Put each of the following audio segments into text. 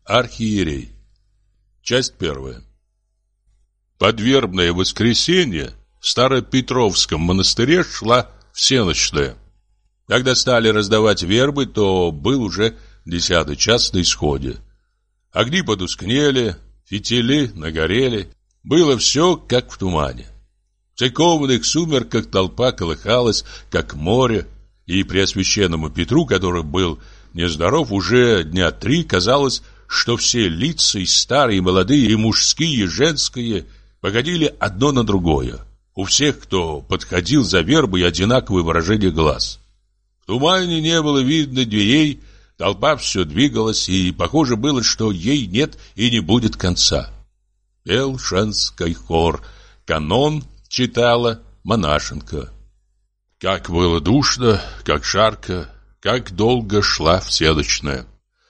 Архиерей. Часть первая. Под вербное воскресенье в Старопетровском монастыре шла всенощная. Когда стали раздавать вербы, то был уже 10-й час на исходе. Огни потускнели, фитили нагорели. Было все, как в тумане. В церковных сумерках толпа колыхалась, как море, и Преосвященному Петру, который был нездоров уже дня 3, казалось, что все лица, и старые, и молодые, и мужские, и женские, походили одно на другое. У всех, кто подходил за вербой, одинаковое выражение глаз. В тумане не было видно дверей, толпа все двигалась, и похоже было, что ей нет и не будет конца. Пел женский хор, канон читала монашенка. Как было душно, как жарко, как долго шла всенощная.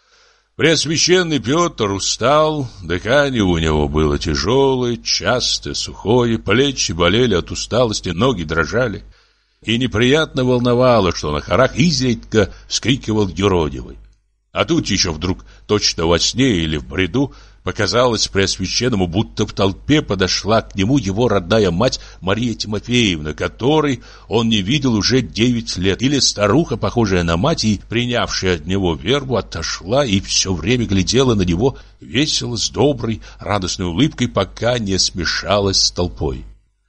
Преосвященный Петр устал, дыхание у него было тяжелое, частое, сухое, плечи болели от усталости, ноги дрожали. И неприятно волновало, что на хорах изредка вскрикивал юродивый. А тут еще вдруг, точно во сне или в бреду, показалось Преосвященному, будто в толпе подошла к нему его родная мать Мария Тимофеевна, которой он не видел уже 9 лет. Или старуха, похожая на мать и принявшая от него вербу, отошла и все время глядела на него весело, с доброй, радостной улыбкой, пока не смешалась с толпой.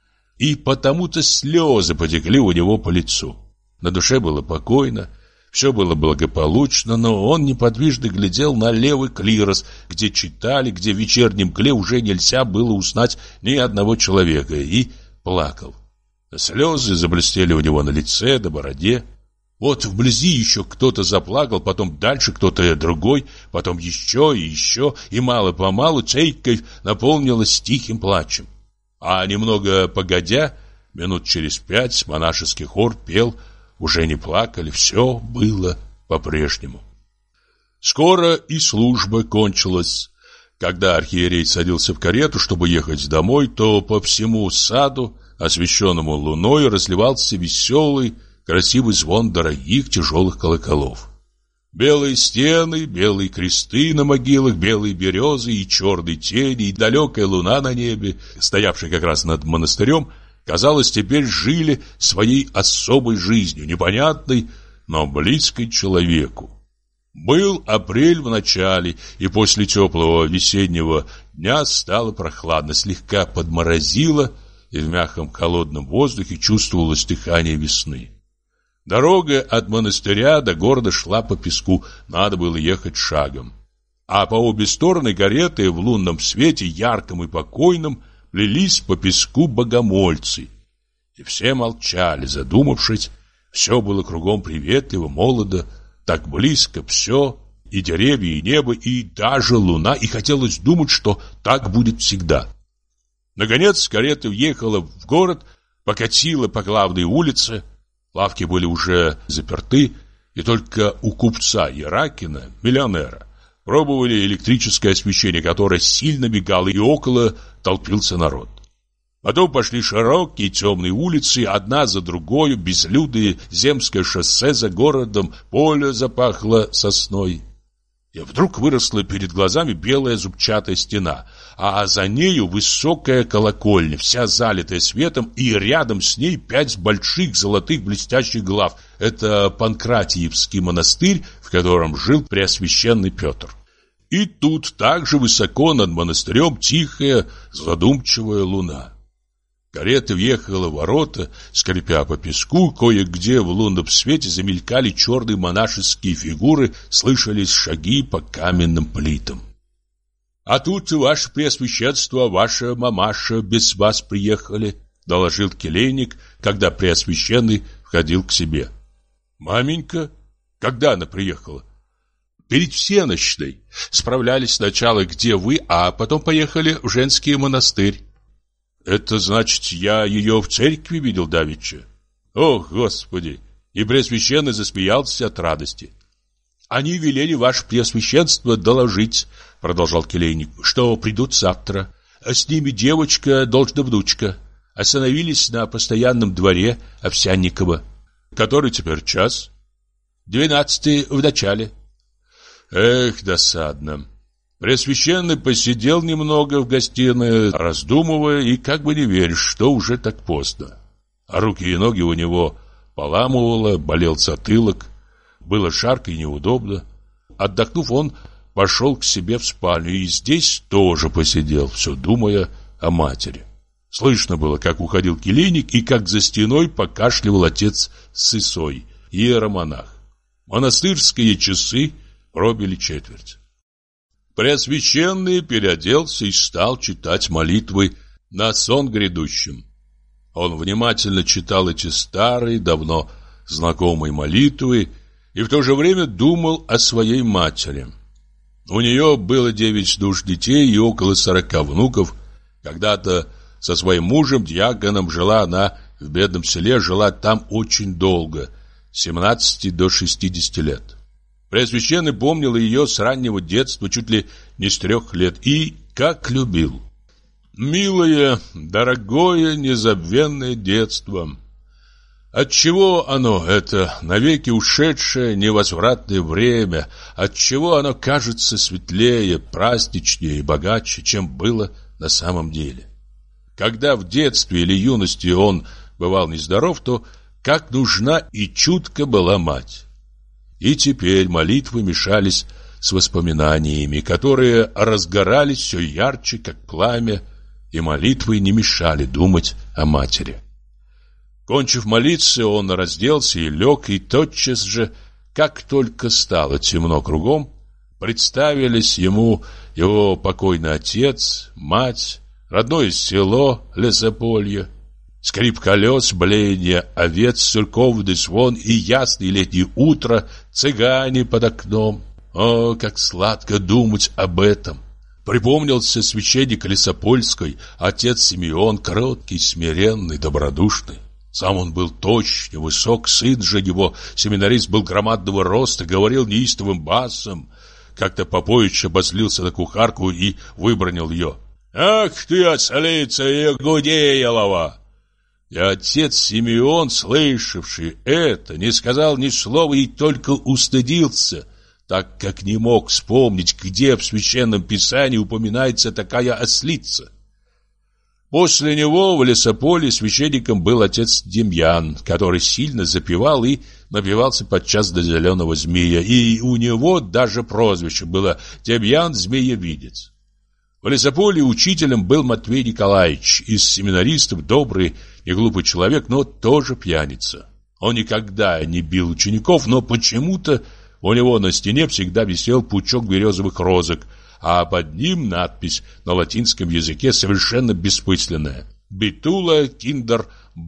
И потому-то слезы потекли у него по лицу. На душе было покойно. Все было благополучно, но он неподвижно глядел на левый клирос, где читали, где в вечернем мгле уже нельзя было узнать ни одного человека, и плакал. Слезы заблестели у него на лице, на бороде. Вот вблизи еще кто-то заплакал, потом дальше кто-то другой, потом еще, и мало-помалу церковь наполнилась тихим плачем. А немного погодя, минут через 5, монашеский хор пел. Уже не плакали, все было по-прежнему. Скоро и служба кончилась. Когда архиерей садился в карету, чтобы ехать домой, то по всему саду, освещенному луной, разливался веселый, красивый звон дорогих тяжелых колоколов. Белые стены, белые кресты на могилах, белые березы и черные тени, и далекая луна на небе, стоявшая как раз над монастырем, казалось, теперь жили своей особой жизнью, непонятной, но близкой человеку. Был апрель в начале, и после теплого весеннего дня стало прохладно, слегка подморозило, и в мягком холодном воздухе чувствовалось дыхание весны. Дорога от монастыря до города шла по песку, надо было ехать шагом. А по обе стороны кареты в лунном свете, ярком и покойном, плелись по песку богомольцы. И все молчали, задумавшись. Все было кругом приветливо, молодо, так близко все, и деревья, и небо, и даже луна, и хотелось думать, что так будет всегда. Наконец карета въехала в город, покатила по главной улице. Лавки были уже заперты, и только у купца Яракина, миллионера, пробовали электрическое освещение, которое сильно мигало, и около толпился народ. Потом пошли широкие темные улицы, одна за другой, безлюдное земское шоссе, за городом поле запахло сосной. И вдруг выросла перед глазами белая зубчатая стена, а за нею высокая колокольня, вся залитая светом, и рядом с ней 5 больших золотых блестящих глав. Это Панкратиевский монастырь, в котором жил Преосвященный Петр. И тут также высоко над монастырем тихая, задумчивая луна. Карета въехала в ворота, скрипя по песку, кое-где в лунном свете замелькали черные монашеские фигуры, слышались шаги по каменным плитам. «А тут, ваше преосвященство, ваша мамаша без вас приехали», — доложил келейник, когда Преосвященный входил к себе. «Маменька? Когда она приехала?» «Перед всенощной. Справлялись сначала, где вы, а потом поехали в женский монастырь». «Это значит, я ее в церкви видел давеча?» «Ох, Господи!» И Преосвященный засмеялся от радости. «Они велели ваше Преосвященство доложить», — продолжал келейник, — «что придут завтра. С ними девочка, должна внучка. Остановились на постоянном дворе Овсянникова». «Который теперь час?» 12 в начале. «Эх, досадно. Преосвященный посидел немного в гостиной, раздумывая и как бы не веря, что уже так поздно. А руки и ноги у него поламывало, болел затылок, было жарко и неудобно. Отдохнув, он пошел к себе в спальню и здесь тоже посидел, все думая о матери. Слышно было, как уходил келейник и как за стеной покашливал отец Сысой, иеромонах. Монастырские часы пробили четверть. Преосвященный переоделся и стал читать молитвы на сон грядущим. Он внимательно читал эти старые, давно знакомые молитвы и в то же время думал о своей матери. У нее было 9 душ детей и около 40 внуков. Когда-то со своим мужем, диаконом, жила она в бедном селе, жила там очень долго, с 17 до 60 лет. Преосвященный помнил ее с раннего детства, чуть ли не с 3 лет, и как любил. Милое, дорогое, незабвенное детство. Отчего оно, это навеки ушедшее невозвратное время, отчего оно кажется светлее, праздничнее и богаче, чем было на самом деле? Когда в детстве или юности он бывал нездоров, то как нужна и чутка была мать. И теперь молитвы мешались с воспоминаниями, которые разгорались все ярче, как пламя, и молитвы не мешали думать о матери. Кончив молиться, он разделся и лег, и тотчас же, как только стало темно кругом, представились ему его покойный отец, мать, родное село Лесополье, скрип колес, блеяние овец, церковный звон и ясное летнее утро, цыгане под окном. О, как сладко думать об этом! Припомнился священник Лесопольской, отец Симеон, кроткий, смиренный, добродушный. Сам он был точный, высок, сын же его, семинарист, был громадного роста, говорил неистовым басом. Как-то Попович обозлился на кухарку и выбранил ее. «Ах ты, ослица Ягудеялова!» И отец Симеон, слышавший это, не сказал ни слова и только устыдился, так как не мог вспомнить, где в Священном Писании упоминается такая ослица. После него в Лесополе священником был отец Демьян, который сильно запевал и напивался подчас до зеленого змея, и у него даже прозвище было Демьян Змеевидец. В Лесополе учителем был Матвей Николаевич, из семинаристов добрый и глупый человек, но тоже пьяница. Он никогда не бил учеников, но почему-то у него на стене всегда висел пучок березовых розок, а под ним надпись на латинском языке совершенно бессмысленная: «Битула киндер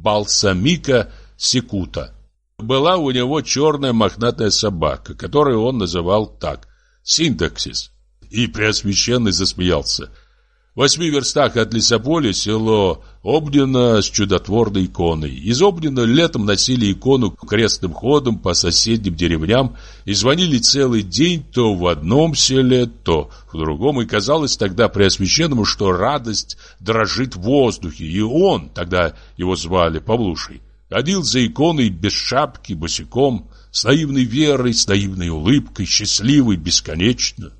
балсамика секута». Была у него черная мохнатая собака, которую он называл так — «Синтаксис». И Преосвященный засмеялся. В 8 верстах от Лесополя село Обнино с чудотворной иконой. Из Обнина летом носили икону крестным ходом по соседним деревням и звонили целый день то в одном селе, то в другом. И казалось тогда Преосвященному, что радость дрожит в воздухе. И он, тогда его звали Павлушей, ходил за иконой без шапки, босиком, с наивной верой, с наивной улыбкой, счастливый бесконечно.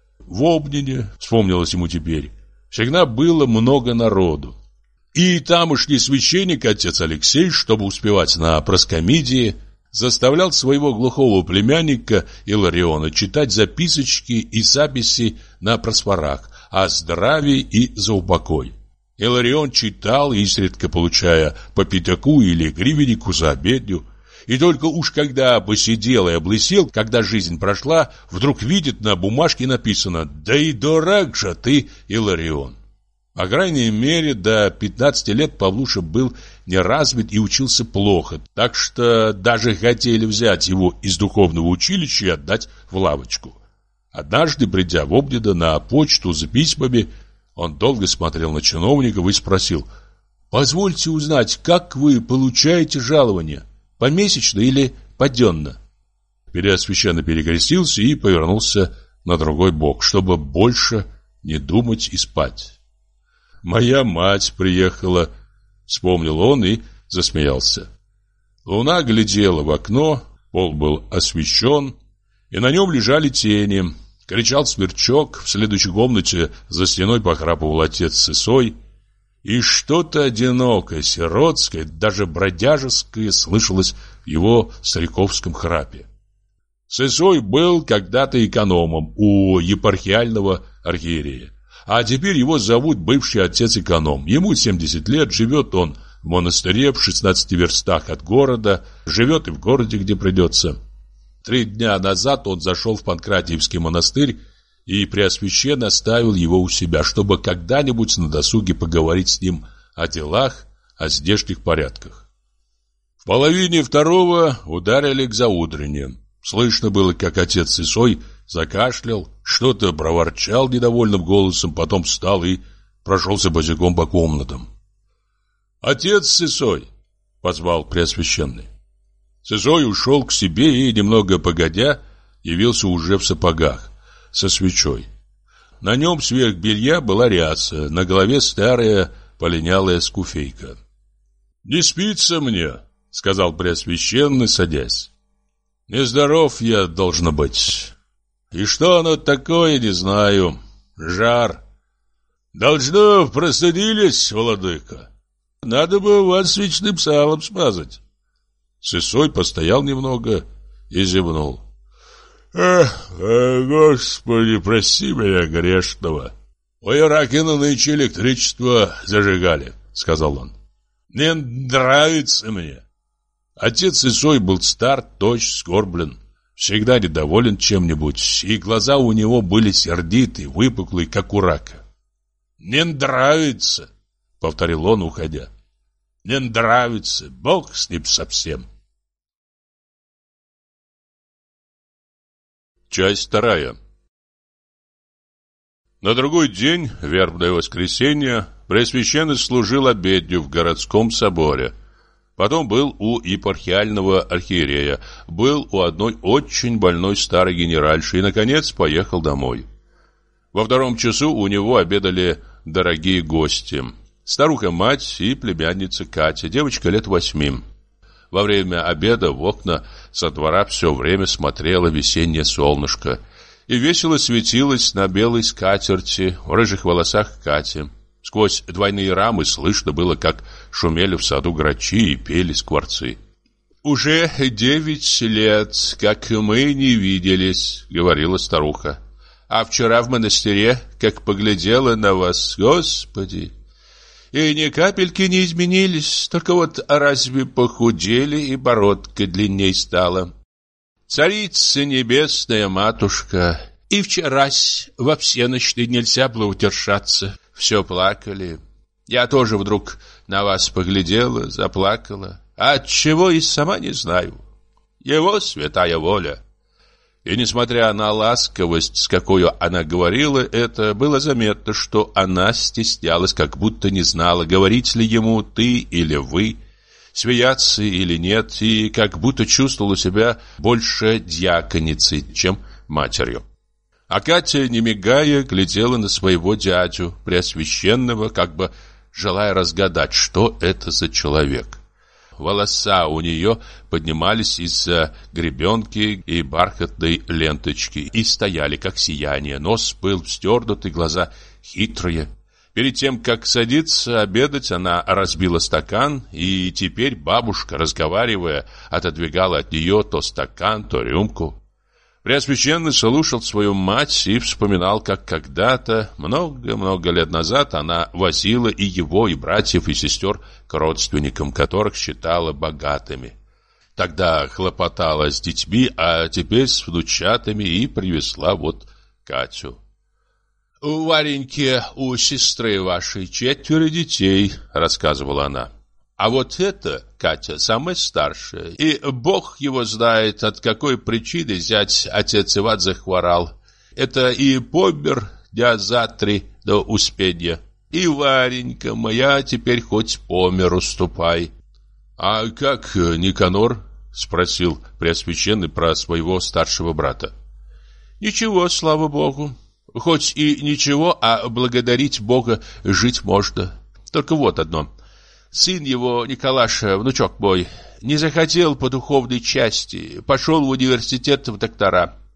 В Обнине, вспомнилось ему теперь, всегда было много народу. И тамошний священник, отец Алексей, чтобы успевать на проскомидии, заставлял своего глухого племянника Илариона читать записочки и записи на просфорах о здравии и за упокой. Иларион читал, изредка получая по пятаку или гривеннику за обедню. И только уж когда посидел и облысел, когда жизнь прошла, вдруг видит на бумажке написано: «Да и дурак же ты, Иларион». По крайней мере, до 15 лет Павлуша был неразвит и учился плохо, так что даже хотели взять его из духовного училища и отдать в лавочку. Однажды, придя в Обнино на почту за письмами, он долго смотрел на чиновников и спросил: «Позвольте узнать, как вы получаете жалование? Помесячно или поденно?» Преосвященный перекрестился и повернулся на другой бок, чтобы больше не думать и спать. «Моя мать приехала», — вспомнил он и засмеялся. Луна глядела в окно, пол был освещен, и на нем лежали тени. Кричал Сверчок, в следующей комнате за стеной похрапывал отец Сысой, и что-то одинокое, сиротское, даже бродяжеское слышалось в его стариковском храпе. Сысой был когда-то экономом у епархиального архиерея, а теперь его зовут бывший отец-эконом. Ему 70 лет, живет он в монастыре в 16 верстах от города, живет и в городе, где придется. 3 дня назад он зашел в Панкратиевский монастырь, и Преосвященный оставил его у себя, чтобы когда-нибудь на досуге поговорить с ним о делах, о здешних порядках. В половине второго ударили к заутренне. Слышно было, как отец Сысой закашлял, что-то проворчал недовольным голосом, потом встал и прошелся босиком по комнатам. «Отец Сысой!» — позвал Преосвященный. Сысой ушел к себе и, немного погодя, явился уже в сапогах, со свечой. На нем сверх белья была ряса, на голове старая полинялая скуфейка. «Не спится мне», — сказал Преосвященный, садясь. «Нездоров я, должно быть. И что оно такое, не знаю. Жар. Должно, простудились, владыка. Надо бы вас свечным салом смазать». Сысой постоял немного и зевнул. Господи, прости меня, грешного. У Иракина нынче электричество зажигали», — сказал он. «Не нравится мне». Отец Сысой был стар, точь, скорблен, всегда недоволен чем-нибудь, и глаза у него были сердитые, выпуклые, как у рака. «Не нравится», — повторил он, уходя. «Не нравится, Бог с ним совсем». Часть вторая. На другой день, вербное воскресенье, Преосвященный служил обедню в городском соборе. Потом был у епархиального архиерея, был у одной очень больной старой генеральши и, наконец, поехал домой. Во 2 часу у него обедали дорогие гости. Старуха-мать и племянница Катя, девочка лет 8. Во время обеда в окна со двора все время смотрело весеннее солнышко и весело светилось на белой скатерти, в рыжих волосах Кати. Сквозь двойные рамы слышно было, как шумели в саду грачи и пели скворцы. «Уже 9 лет, как мы не виделись», — говорила старуха. «А вчера в монастыре, как поглядела на вас, Господи! И ни капельки не изменились, только вот разве похудели и бородка длинней стала. Царица небесная матушка, и вчерась во всеночной нельзя было удержаться, все плакали. Я тоже вдруг на вас поглядела, заплакала, а отчего и сама не знаю. Его святая воля». И несмотря на ласковость, с какой она говорила это, было заметно, что она стеснялась, как будто не знала, говорить ли ему «ты» или «вы», смеяться или нет, и как будто чувствовала себя больше дьяконицей, чем матерью. А Катя, не мигая, глядела на своего дядю, Преосвященного, как бы желая разгадать, что это за человек. Волоса у нее поднимались из-за гребенки и бархатной ленточки и стояли, как сияние. Нос был вздернутый, глаза хитрые. Перед тем, как садиться обедать, она разбила стакан, и теперь бабушка, разговаривая, отодвигала от нее то стакан, то рюмку. Преосвященный слушал свою мать и вспоминал, как когда-то, много-много лет назад, она возила и его, и братьев, и сестер к родственникам, которых считала богатыми. Тогда хлопотала с детьми, а теперь с внучатами, и привезла вот Катю. «У Вареньки, у сестры вашей 4 детей», — рассказывала она. «А вот это, Катя, самая старшая, и Бог его знает, от какой причины зять отец Иван захворал. Это и помер дня за 3 до успения. И Варенька моя теперь хоть по миру ступай». «А как Никанор?» — спросил Преосвященный про своего старшего брата. «Ничего, слава Богу. Хоть и ничего, а благодарить Бога жить можно. Только вот одно. Сын его, Николаша, внучок мой, не захотел по духовной части, пошел в университет в доктора.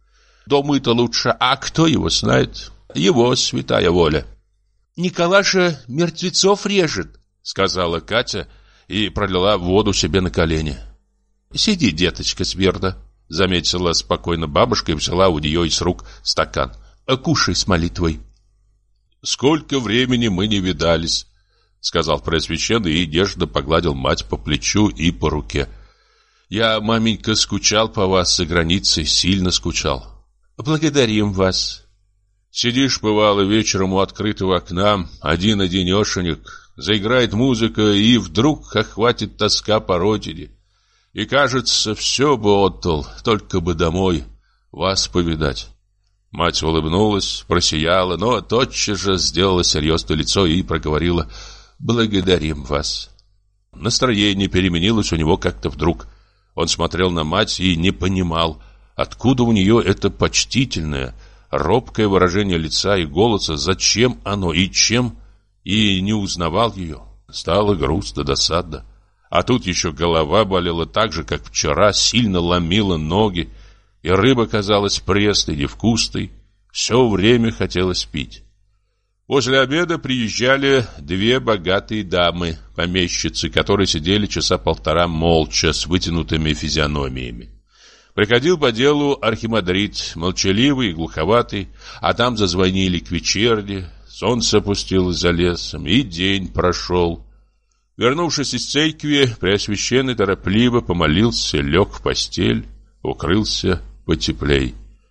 Да мы-то лучше, а кто его знает? Его святая воля. Николаша мертвецов режет, сказала Катя и пролила воду себе на колени. Сиди, деточка, смирно, заметила спокойно бабушка и взяла у нее из рук стакан. Кушай с молитвой. Сколько времени мы не видались, сказал Преосвященный и нежно погладил мать по плечу и по руке. Я, маменька, скучал по вас за границей, сильно скучал. Благодарим вас. Сидишь, бывало, вечером у открытого окна, один-одинешенек, заиграет музыка, и вдруг охватит тоска по родине. И кажется, все бы отдал, только бы домой, вас повидать. Мать улыбнулась, просияла, но тотчас же сделала серьезное лицо и проговорила: «Благодарим вас». Настроение переменилось у него как-то вдруг. Он смотрел на мать и не понимал, откуда у нее это почтительное, робкое выражение лица и голоса, зачем оно и чем, и не узнавал ее. Стало грустно, досадно. А тут еще голова болела так же, как вчера, сильно ломила ноги, и рыба казалась пресной, невкусной. Все время хотелось пить. После обеда приезжали две богатые дамы, помещицы, которые сидели часа полтора молча, с вытянутыми физиономиями. Приходил по делу архимандрит, молчаливый и глуховатый, а там зазвонили к вечерне, солнце опустилось за лесом, и день прошел. Вернувшись из церкви, Преосвященный торопливо помолился, лег в постель, укрылся потеплей.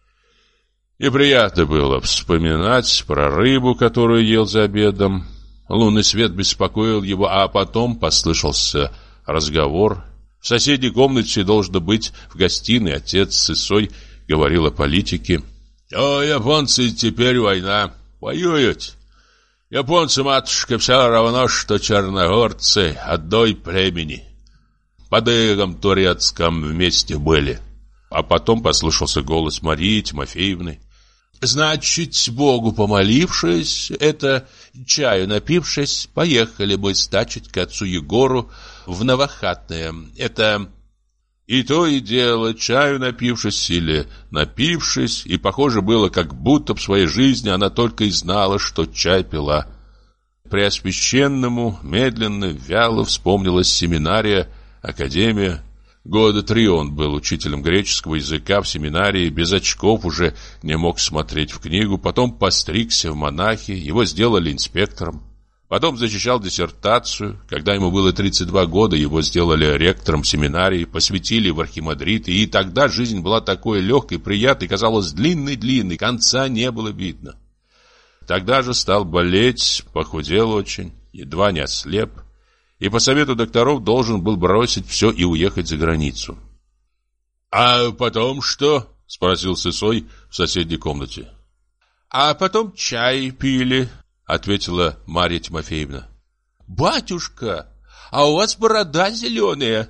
И приятно было вспоминать про рыбу, которую ел за обедом. Лунный свет беспокоил его, а потом послышался разговор. В соседней комнате, должно быть, в гостиной, отец с Исой говорил о политике. «О, японцы, теперь война. Воюют. Японцы, матушка, все равно, что черногорцы, одной племени. Под игом турецком вместе были». А потом послышался голос Марии Тимофеевны. «Значит, Богу помолившись, это чаю напившись, поехали мы стачить к отцу Егору в Новохатное. Это...» И то и дело, чаю напившись или напившись, и похоже было, как будто в своей жизни она только и знала, что чай пила. Преосвященному медленно, вяло вспомнилась семинария, академия. Года 3 он был учителем греческого языка в семинарии, без очков уже не мог смотреть в книгу, потом постригся в монахи, его сделали инспектором. Потом защищал диссертацию. Когда ему было 32 года, его сделали ректором семинарии, посвятили в архимандриты, и тогда жизнь была такой легкой, приятной, казалось, длинной-длинной, конца не было видно. Тогда же стал болеть, похудел очень, едва не ослеп, и по совету докторов должен был бросить все и уехать за границу. «А потом что?» — спросил Сысой в соседней комнате. «А потом чай пили», — ответила Марья Тимофеевна. «Батюшка, а у вас борода зеленая!»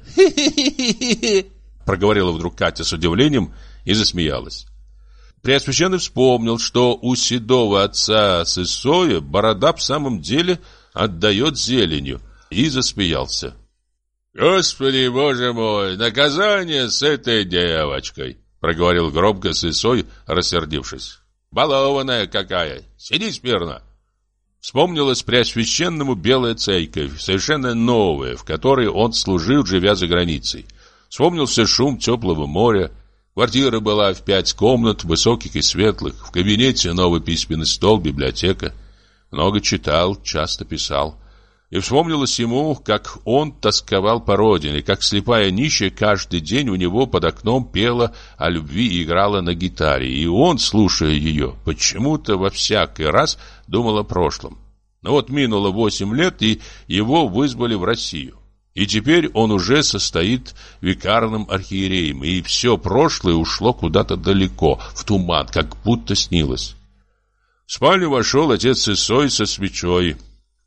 проговорила вдруг Катя с удивлением и засмеялась. Преосвященный вспомнил, что у седого отца Сысоя борода в самом деле отдает зеленью, и засмеялся. «Господи, Боже мой, наказание с этой девочкой!» проговорил громко Сысой, рассердившись. «Балованная какая! Сиди смирно!» Вспомнилась Преосвященному белая церковь, совершенно новая, в которой он служил, живя за границей. Вспомнился шум теплого моря. Квартира была в 5 комнат, высоких и светлых. В кабинете новый письменный стол, библиотека. Много читал, часто писал. И вспомнилось ему, как он тосковал по родине, как слепая нищая каждый день у него под окном пела о любви и играла на гитаре. И он, слушая ее, почему-то во всякий раз думал о прошлом. Но вот минуло 8 лет, и его вызвали в Россию. И теперь он уже состоит викарным архиереем, и все прошлое ушло куда-то далеко, в туман, как будто снилось. В спальню вошел отец Исой со свечой.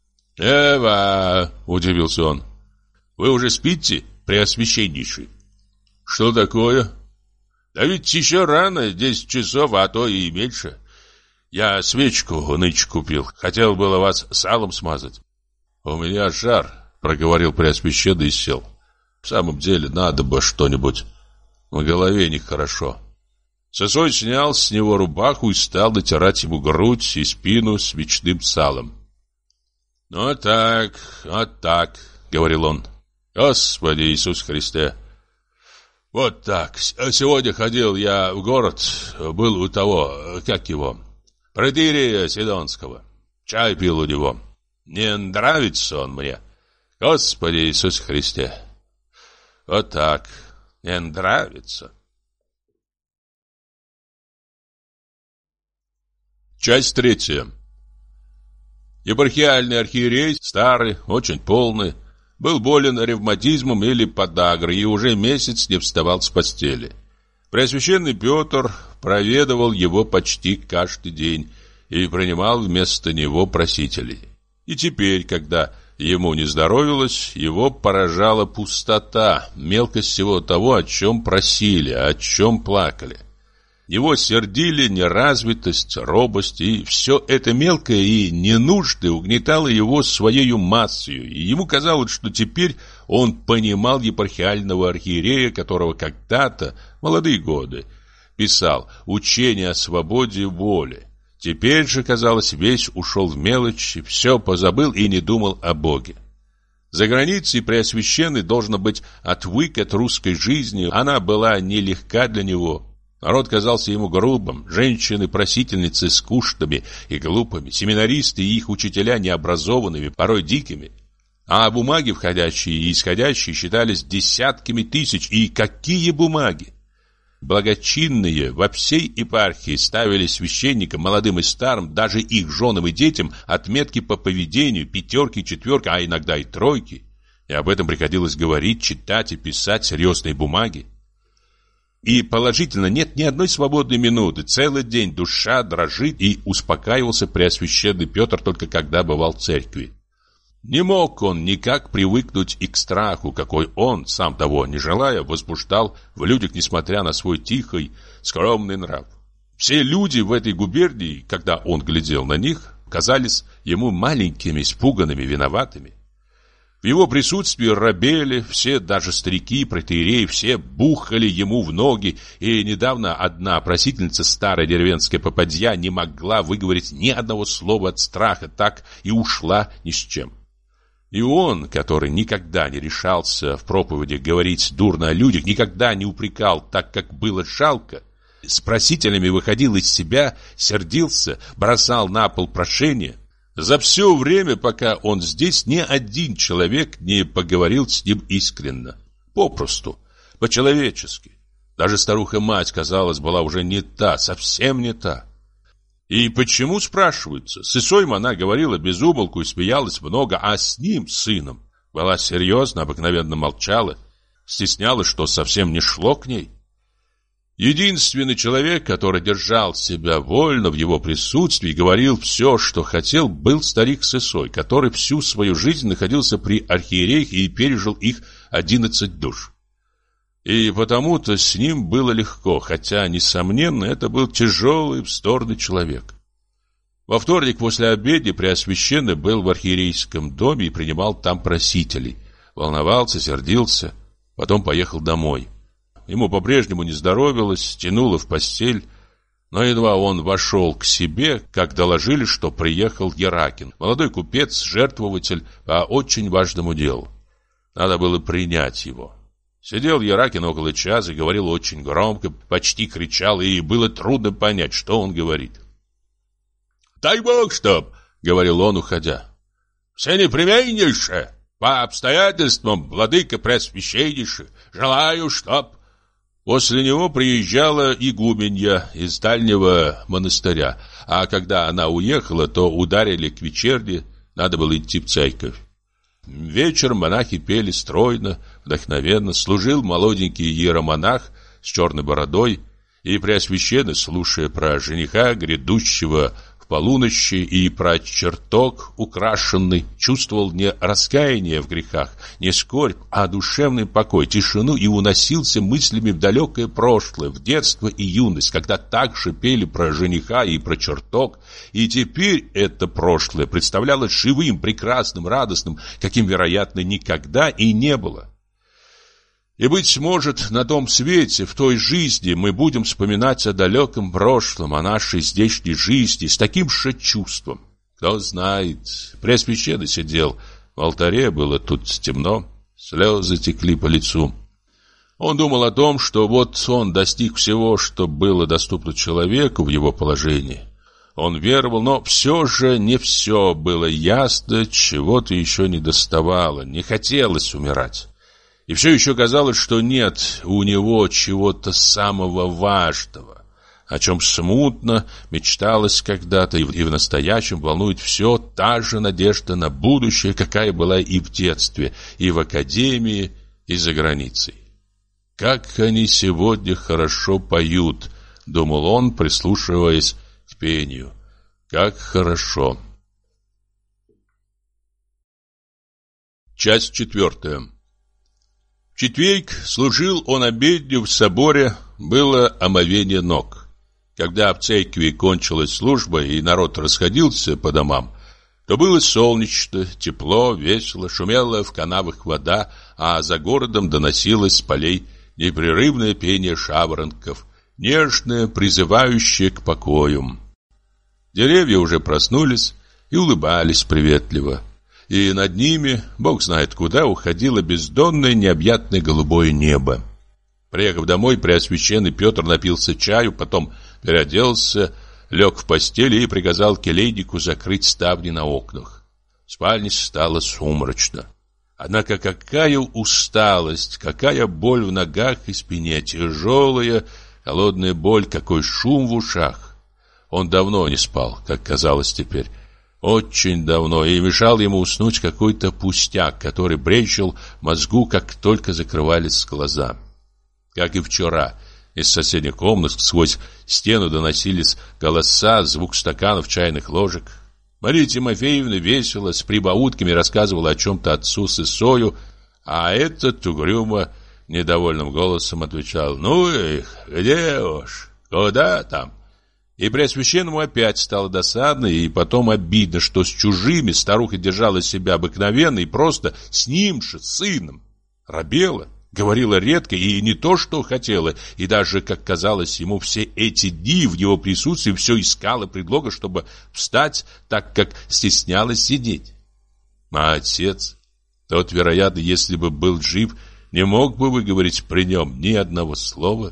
«Эва!» — удивился он. «Вы уже спите, преосвященнейший?» «Что такое?» «Да ведь еще рано, 10 часов, а то и меньше. Я свечку нынче купил, хотел было вас салом смазать». «У меня жар», — проговорил Преосвященный и сел. «В самом деле, надо бы что-нибудь. В голове нехорошо». Сысой снял с него рубаху и стал натирать ему грудь и спину свечным салом. Вот так, — говорил он. Господи Иисус Христе! Вот так. Сегодня ходил я в город, был у того, как его, протоиерея Сидонского. Чай пил у него. Не нравится он мне. Господи Иисус Христе! Вот так. Не нравится. Часть 3. Епархиальный архиерей, старый, очень полный, был болен ревматизмом или подагрой и уже месяц не вставал с постели. Преосвященный Петр проведывал его почти каждый день и принимал вместо него просителей. И теперь, когда ему не здоровилось, его поражала пустота, мелкость всего того, о чем просили, о чем плакали. Его сердили неразвитость, робость, и все это мелкое и ненужное угнетало его своею массою, и ему казалось, что теперь он понимал епархиального архиерея, которого когда-то, в молодые годы, писал «Учение о свободе воли». Теперь же, казалось, весь ушел в мелочи, все позабыл и не думал о Боге. За границей Преосвященный, должно быть, отвык от русской жизни, она была нелегка для него. Народ казался ему грубым, женщины-просительницы скучными и глупыми, семинаристы и их учителя необразованными, порой дикими. А бумаги, входящие и исходящие, считались десятками тысяч. И какие бумаги! Благочинные во всей епархии ставили священникам, молодым и старым, даже их женам и детям, отметки по поведению, 5, 4, а иногда и 3. И об этом приходилось говорить, читать и писать серьезные бумаги. И положительно нет ни одной свободной минуты. Целый день душа дрожит, и успокаивался Преосвященный Петр только когда бывал в церкви. Не мог он никак привыкнуть и к страху, какой он, сам того не желая, возбуждал в людях, несмотря на свой тихий, скромный нрав. Все люди в этой губернии, когда он глядел на них, казались ему маленькими, испуганными, виноватыми. В его присутствии робели все, даже старики, протоиереи, все бухали ему в ноги, и недавно одна просительница, старая деревенская попадья, не могла выговорить ни одного слова от страха, так и ушла ни с чем. И он, который никогда не решался в проповеди говорить дурно о людях, никогда не упрекал так, как было жалко, с просителями выходил из себя, сердился, бросал на пол прошения. За все время, пока он здесь, ни один человек не поговорил с ним искренно, попросту, по-человечески. Даже старуха-мать, казалось, была уже не та, совсем не та. И почему, спрашивается, с Исоем она говорила без умолку и смеялась много, а с ним, сыном, была серьезна, обыкновенно молчала, стеснялась, что совсем не шло к ней. Единственный человек, который держал себя вольно в его присутствии и говорил все, что хотел, был старик Сысой, который всю свою жизнь находился при архиереях и пережил их 11 душ. И потому-то с ним было легко, хотя, несомненно, это был тяжелый, вздорный человек. Во вторник после обедни Преосвященный был в архиерейском доме и принимал там просителей. Волновался, сердился, потом поехал домой. Ему по-прежнему не здоровилось, тянуло в постель, но едва он вошел к себе, как доложили, что приехал Еракин, молодой купец, жертвователь по очень важному делу. Надо было принять его. Сидел Еракин около часа и говорил очень громко, почти кричал, и было трудно понять, что он говорит. «Дай Бог, чтоб!» — говорил он, уходя. «Все непременнейшее, по обстоятельствам, владыка преосвященнейший, желаю, чтоб...» После него приезжала игуменья из дальнего монастыря, а когда она уехала, то ударили к вечерне, надо было идти в церковь. Вечером монахи пели стройно, вдохновенно, служил молоденький иеромонах с черной бородой, и Преосвященный, слушая про жениха, грядущего в полуночи, и про чертог украшенный, чувствовал не раскаяние в грехах, не скорбь, а душевный покой, тишину, и уносился мыслями в далекое прошлое, в детство и юность, когда так же пели про жениха и про чертог, и теперь это прошлое представлялось живым, прекрасным, радостным, каким, вероятно, никогда и не было. И, быть может, на том свете, в той жизни мы будем вспоминать о далеком прошлом, о нашей здешней жизни с таким же чувством. Кто знает, Преосвященный сидел в алтаре, было тут темно, слезы текли по лицу. Он думал о том, что вот он достиг всего, что было доступно человеку в его положении. Он веровал, но все же не все было ясно, чего-то еще не доставало, не хотелось умирать. И все еще казалось, что нет у него чего-то самого важного, о чем смутно мечталось когда-то, и в настоящем волнует все та же надежда на будущее, какая была и в детстве, и в академии, и за границей. «Как они сегодня хорошо поют», — думал он, прислушиваясь к пению. «Как хорошо». Часть 4. В четверг служил он обедню в соборе, было омовение ног. Когда в церкви кончилась служба и народ расходился по домам, то было солнечно, тепло, весело, шумела в канавах вода, а за городом доносилось с полей непрерывное пение жаворонков, нежное, призывающее к покою. Деревья уже проснулись и улыбались приветливо. И над ними, бог знает куда, уходило бездонное необъятное голубое небо. Приехав домой, Преосвященный Петр напился чаю, потом переоделся, лег в постели и приказал келейнику закрыть ставни на окнах. В спальне стало сумрачно. Однако какая усталость, какая боль в ногах и спине, тяжелая, холодная боль, какой шум в ушах. Он давно не спал, как казалось теперь. Очень давно, и мешал ему уснуть какой-то пустяк, который бренчал в мозгу, как только закрывались глаза. Как и вчера, из соседних комнат сквозь стену доносились голоса, звук стаканов, чайных ложек. Мария Тимофеевна весело, с прибаутками рассказывала о чем-то отцу с Исою, а этот угрюмо, недовольным голосом отвечал: «Ну их, где уж, куда там?» И Преосвященному опять стало досадно и потом обидно, что с чужими старуха держала себя обыкновенно и просто с ним же, сыном. Робела, говорила редко и не то, что хотела, и даже, как казалось ему, все эти дни в его присутствии все искала предлога, чтобы встать, так как стеснялась сидеть. А отец, тот, вероятно, если бы был жив, не мог бы выговорить при нем ни одного слова.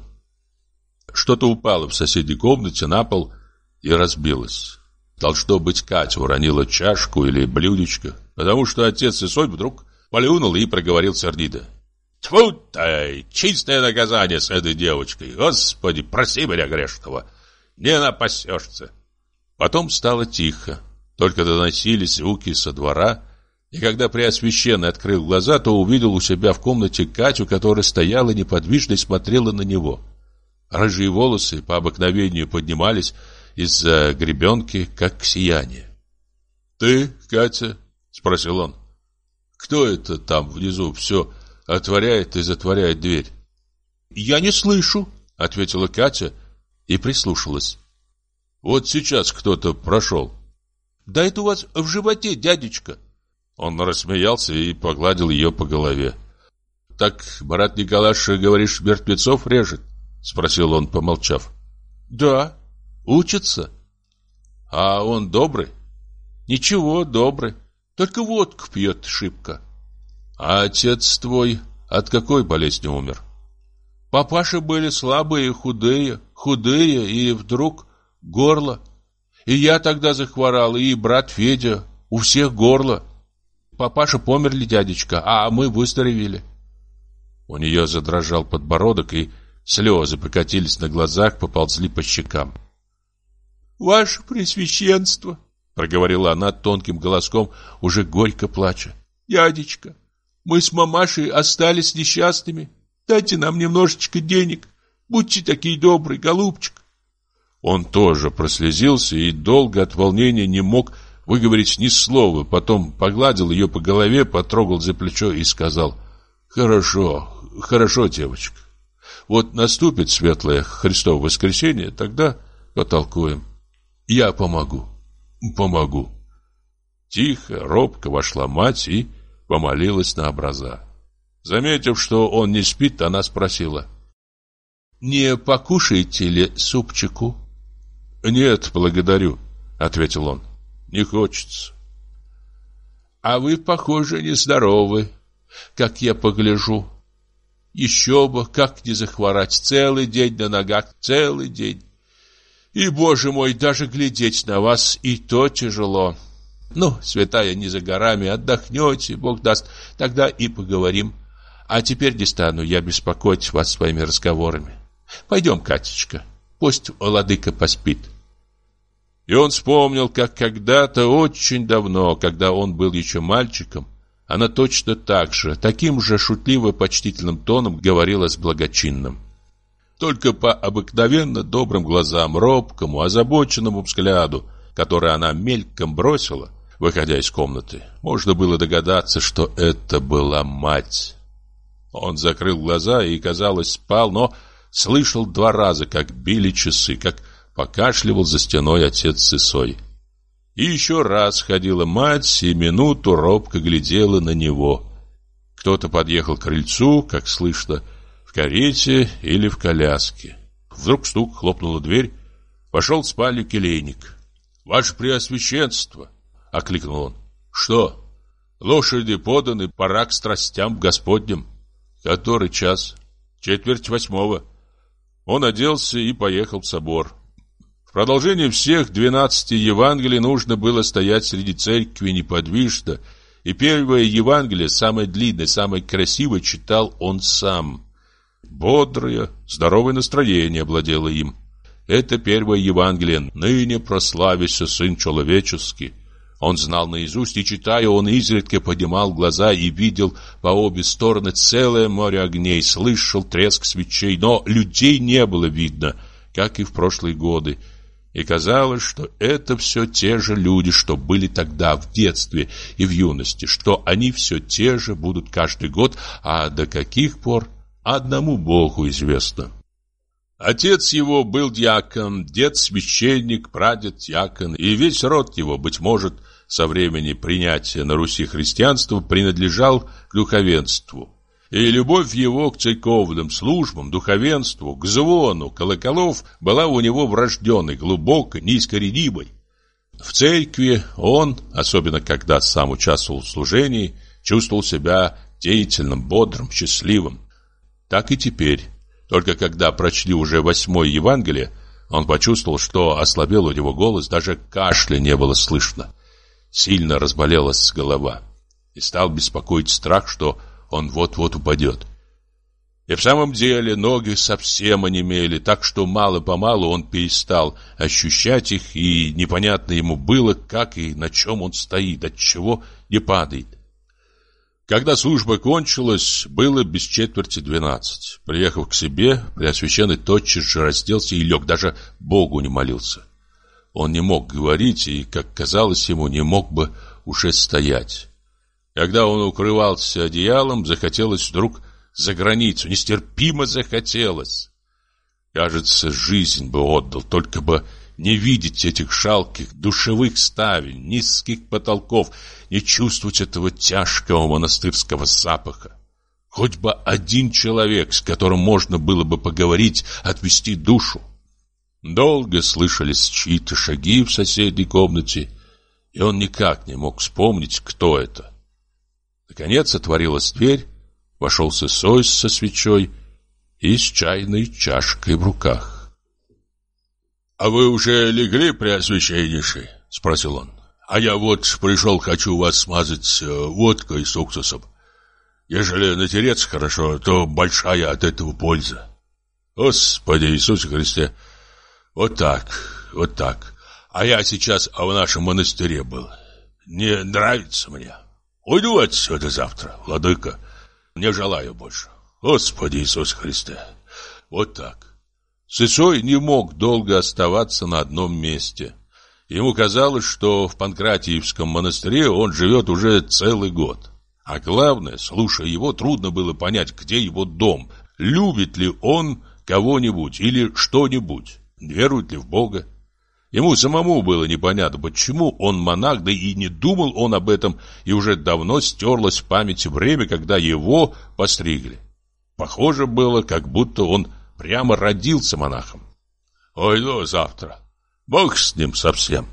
Что-то упало в соседней комнате на пол и разбилось. Должно быть, Катя уронила чашку или блюдечко, потому что отец Исой вдруг плюнул и проговорил сердито: «Тьфу ты, чистое наказание с этой девочкой! Господи, проси меня грешного! Не напасешься!» Потом стало тихо, только доносились звуки со двора, и когда Преосвященный открыл глаза, то увидел у себя в комнате Катю, которая стояла неподвижно и смотрела на него. Рыжие волосы по обыкновению поднимались из-за гребенки, как сияние. «Ты, Катя?» — спросил он. «Кто это там внизу все отворяет и затворяет дверь?» «Я не слышу», — ответила Катя и прислушалась. «Вот сейчас кто-то прошел». «Да это у вас в животе, дядечка». Он рассмеялся и погладил ее по голове. «Так брат Николаша, говоришь, мертвецов режет?» — спросил он, помолчав. «Да, учится». «А он добрый?» «Ничего, добрый, только водку пьет шибко». «А отец твой от какой болезни умер?» «Папаши были слабые, худые, и вдруг горло. И я тогда захворал, и брат Федя, у всех горло. Папаша померли, дядечка, а мы выздоровели». У нее задрожал подбородок, и слезы покатились на глазах, поползли по щекам. «Ваше Пресвященство», — проговорила она тонким голоском, уже горько плача, — «дядечка, мы с мамашей остались несчастными. Дайте нам немножечко денег. Будьте такие добрые, голубчик». Он тоже прослезился и долго от волнения не мог выговорить ни слова. Потом погладил ее по голове, потрогал за плечо и сказал: «Хорошо, хорошо, девочка. Вот наступит светлое Христово воскресенье, тогда потолкуем. Я помогу». Тихо, робко вошла мать и помолилась на образа. Заметив, что он не спит, она спросила: «Не покушаете ли супчику?» «Нет, благодарю», — ответил он. «Не хочется». «А вы, похоже, нездоровы, как я погляжу. Еще бы, как не захворать, целый день на ногах, целый день. И, боже мой, даже глядеть на вас и то тяжело. Ну, святая не за горами, отдохнете, Бог даст, тогда и поговорим. А теперь не стану я беспокоить вас своими разговорами. Пойдем, Катечка, пусть владыка поспит». И он вспомнил, как когда-то очень давно, когда он был еще мальчиком, она точно так же, таким же шутливо-почтительным тоном говорила с благочинным. Только по обыкновенно добрым глазам, робкому, озабоченному взгляду, который она мельком бросила, выходя из комнаты, можно было догадаться, что это была мать. Он закрыл глаза и, казалось, спал, но слышал 2 раза, как били часы, как покашливал за стеной отец с Исой. И еще раз ходила мать и минуту робко глядела на него. Кто-то подъехал к крыльцу, как слышно, в карете или в коляске. Вдруг стук, хлопнула дверь. Вошел в спальню келейник. «Ваше Преосвященство!» — окликнул он. «Что? Лошади поданы, пора к страстям Господним». «Который час?» «7:45». Он оделся и поехал в собор. В продолжение всех 12 Евангелий нужно было стоять среди церкви неподвижно, и первое Евангелие, самое длинное, самое красивое, читал он сам. Бодрое, здоровое настроение овладело им. Это первое Евангелие, ныне прославился Сын Человеческий. Он знал наизусть, и, читая, он изредка поднимал глаза и видел по обе стороны целое море огней, слышал треск свечей, но людей не было видно, как и в прошлые годы. И казалось, что это все те же люди, что были тогда в детстве и в юности, что они все те же будут каждый год, а до каких пор одному Богу известно. Отец его был дьякон, дед священник, прадед дьякон, и весь род его, быть может, со времени принятия на Руси христианства принадлежал к духовенству. И любовь его к церковным службам, духовенству, к звону колоколов была у него врожденной, глубокой, неискоренимой. В церкви он, особенно когда сам участвовал в служении, чувствовал себя деятельным, бодрым, счастливым. Так и теперь. Только когда прочли уже 8-е Евангелие, он почувствовал, что ослабел у него голос, даже кашля не было слышно. Сильно разболелась голова. И стал беспокоить страх, что он вот-вот упадет. И в самом деле ноги совсем онемели, так что мало-помалу он перестал ощущать их, и непонятно ему было, как и на чем он стоит, от чего не падает. Когда служба кончилась, было без 11:45. Приехав к себе, Преосвященный тотчас же разделся и лег, даже Богу не молился. Он не мог говорить и, как казалось ему, не мог бы уже стоять. Когда он укрывался одеялом, захотелось вдруг за границу, нестерпимо захотелось. Кажется, жизнь бы отдал, только бы не видеть этих жалких душевых ставен, низких потолков, не чувствовать этого тяжкого монастырского запаха. Хоть бы один человек, с которым можно было бы поговорить, отвести душу. Долго слышались чьи-то шаги в соседней комнате, и он никак не мог вспомнить, кто это. Наконец отворилась дверь, вошел Сысой со свечой и с чайной чашкой в руках. «А вы уже легли, Преосвященнейший?» — спросил он. «А я вот пришел, хочу вас смазать водкой с уксусом. Ежели натереться хорошо, то большая от этого польза». «Господи Иисусе Христе! Вот так, вот так. А я сейчас в нашем монастыре был. Не нравится мне. Уйду отсюда завтра, владыка. Не желаю больше. Господи Иисус Христе. Вот так». Сысой не мог долго оставаться на одном месте. Ему казалось, что в Панкратиевском монастыре он живет уже целый год. А главное, слушая его, трудно было понять, где его дом. Любит ли он кого-нибудь или что-нибудь? Верует ли в Бога? Ему самому было непонятно, почему он монах, да и не думал он об этом, и уже давно стерлось в памяти время, когда его постригли. Похоже было, как будто он прямо родился монахом. «Ой, ну завтра. Бог с ним совсем.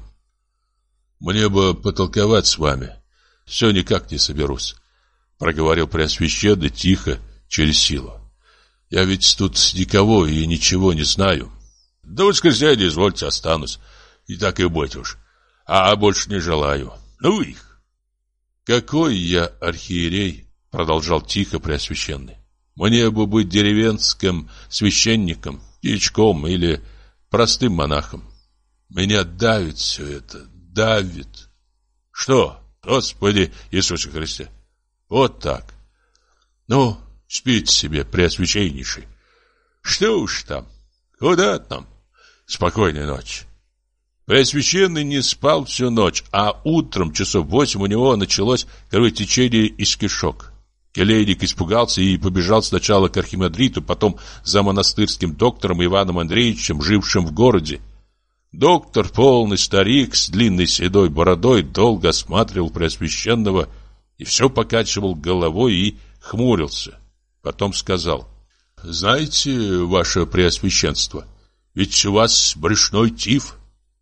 Мне бы потолковать с вами. Все никак не соберусь», — проговорил Преосвященный тихо, через силу. «Я ведь тут никого и ничего не знаю. До воскресенья, извольте, останусь. И так и быть уж. А больше не желаю. Ну их». «Какой я архиерей», — продолжал тихо Преосвященный. «Мне бы быть деревенским священником, дьячком или простым монахом. Меня давит все это, давит». «Что, Господи Иисусе Христе?» «Вот так. Ну, спите себе, Преосвященнейший. Что уж там, куда там? Спокойной ночи». Преосвященный не спал всю ночь, а утром часов 8 у него началось кровотечение из кишок. Келейник испугался и побежал сначала к архимандриту, потом за монастырским доктором Иваном Андреевичем, жившим в городе. Доктор, полный старик с длинной седой бородой, долго осматривал Преосвященного и все покачивал головой и хмурился. Потом сказал: «Знаете, ваше Преосвященство, ведь у вас брюшной тиф».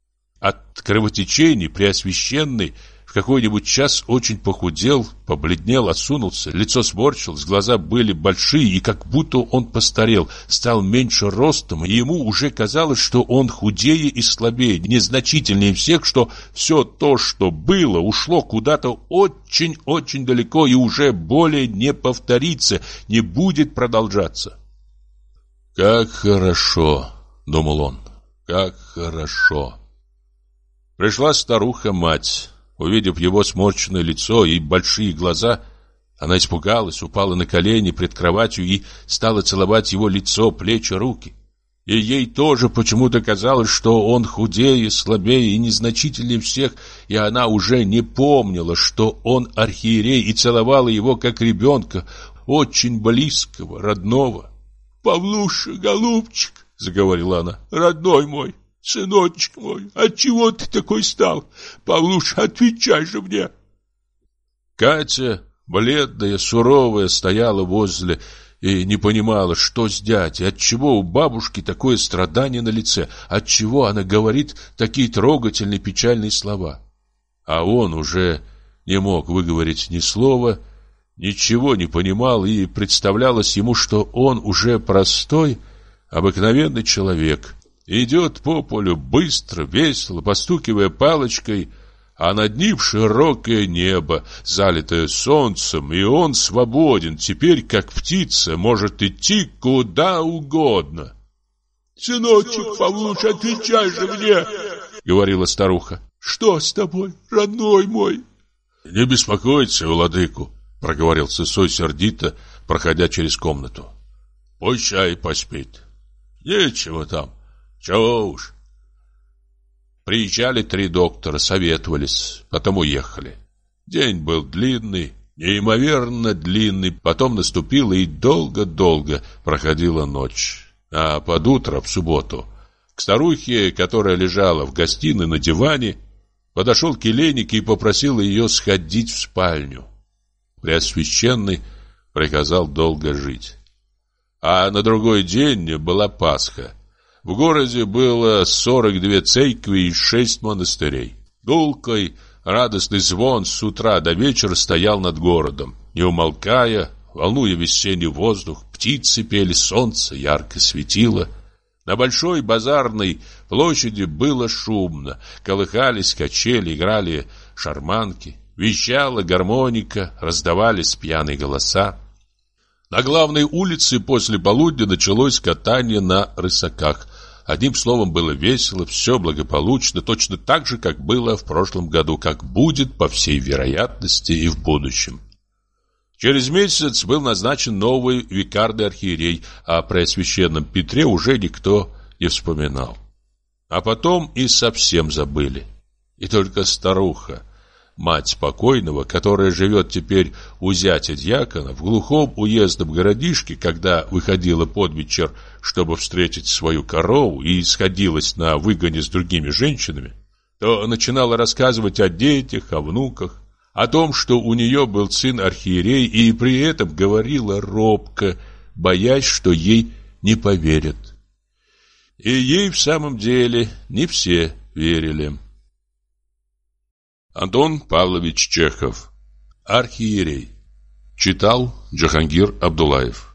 От кровотечений Преосвященный в какой-нибудь час очень похудел, побледнел, осунулся, лицо сморщилось, глаза были большие, и как будто он постарел, стал меньше ростом, и ему уже казалось, что он худее и слабее, незначительнее всех, что все то, что было, ушло куда-то очень-очень далеко и уже более не повторится, не будет продолжаться. «Как хорошо», — думал он, — «как хорошо». Пришла старуха-мать. Увидев его сморщенное лицо и большие глаза, она испугалась, упала на колени пред кроватью и стала целовать его лицо, плечи, руки. И ей тоже почему-то казалось, что он худее, слабее и незначительнее всех, и она уже не помнила, что он архиерей, и целовала его как ребенка, очень близкого, родного. «Павлуша, голубчик», — заговорила она, — «родной мой, сыночек мой, отчего ты такой стал? Павлуш, отвечай же мне!» Катя, бледная, суровая, стояла возле и не понимала, что с дядей, отчего у бабушки такое страдание на лице, отчего она говорит такие трогательные печальные слова. А он уже не мог выговорить ни слова, ничего не понимал, и представлялось ему, что он уже простой, обыкновенный человек. Идет по полю быстро, весело, постукивая палочкой, а над ним широкое небо, залитое солнцем, и он свободен, теперь, как птица, может идти куда угодно. «Сыночек, Павлуш, отвечай же мне!» — говорила старуха. «Что с тобой, родной мой?» «Не беспокойтесь, владыку», — проговорил Сысой сердито, проходя через комнату. «Пусть чай поспит. Нечего там. Чего уж». Приезжали 3 доктора, советовались, потом уехали. День был длинный, неимоверно длинный, потом наступила и долго-долго проходила ночь. А под утро, в субботу, к старухе, которая лежала в гостиной на диване, подошел келейник и попросил ее сходить в спальню. Преосвященный приказал долго жить. А на другой день была Пасха. В городе было 42 церкви и 6 монастырей. Гулкой, радостный звон с утра до вечера стоял над городом, не умолкая, волнуя весенний воздух. Птицы пели, солнце ярко светило. На большой базарной площади было шумно. Колыхались качели, играли шарманки, вещала гармоника, раздавались пьяные голоса. На главной улице после полудня началось катание на рысаках. Одним словом, было весело, все благополучно, точно так же, как было в прошлом году, как будет, по всей вероятности, и в будущем. Через месяц был назначен новый викарный архиерей, а при Преосвященном Петре уже никто не вспоминал. А потом и совсем забыли. И только старуха, мать покойного, которая живет теперь у зятя дьякона, в глухом уездном городишке, когда выходила под вечер, чтобы встретить свою корову, и сходилась на выгоне с другими женщинами, то начинала рассказывать о детях, о внуках, о том, что у нее был сын архиерей, и при этом говорила робко, боясь, что ей не поверят. И ей в самом деле не все верили. Антон Павлович Чехов. Архиерей. Читал Джахангир Абдуллаев.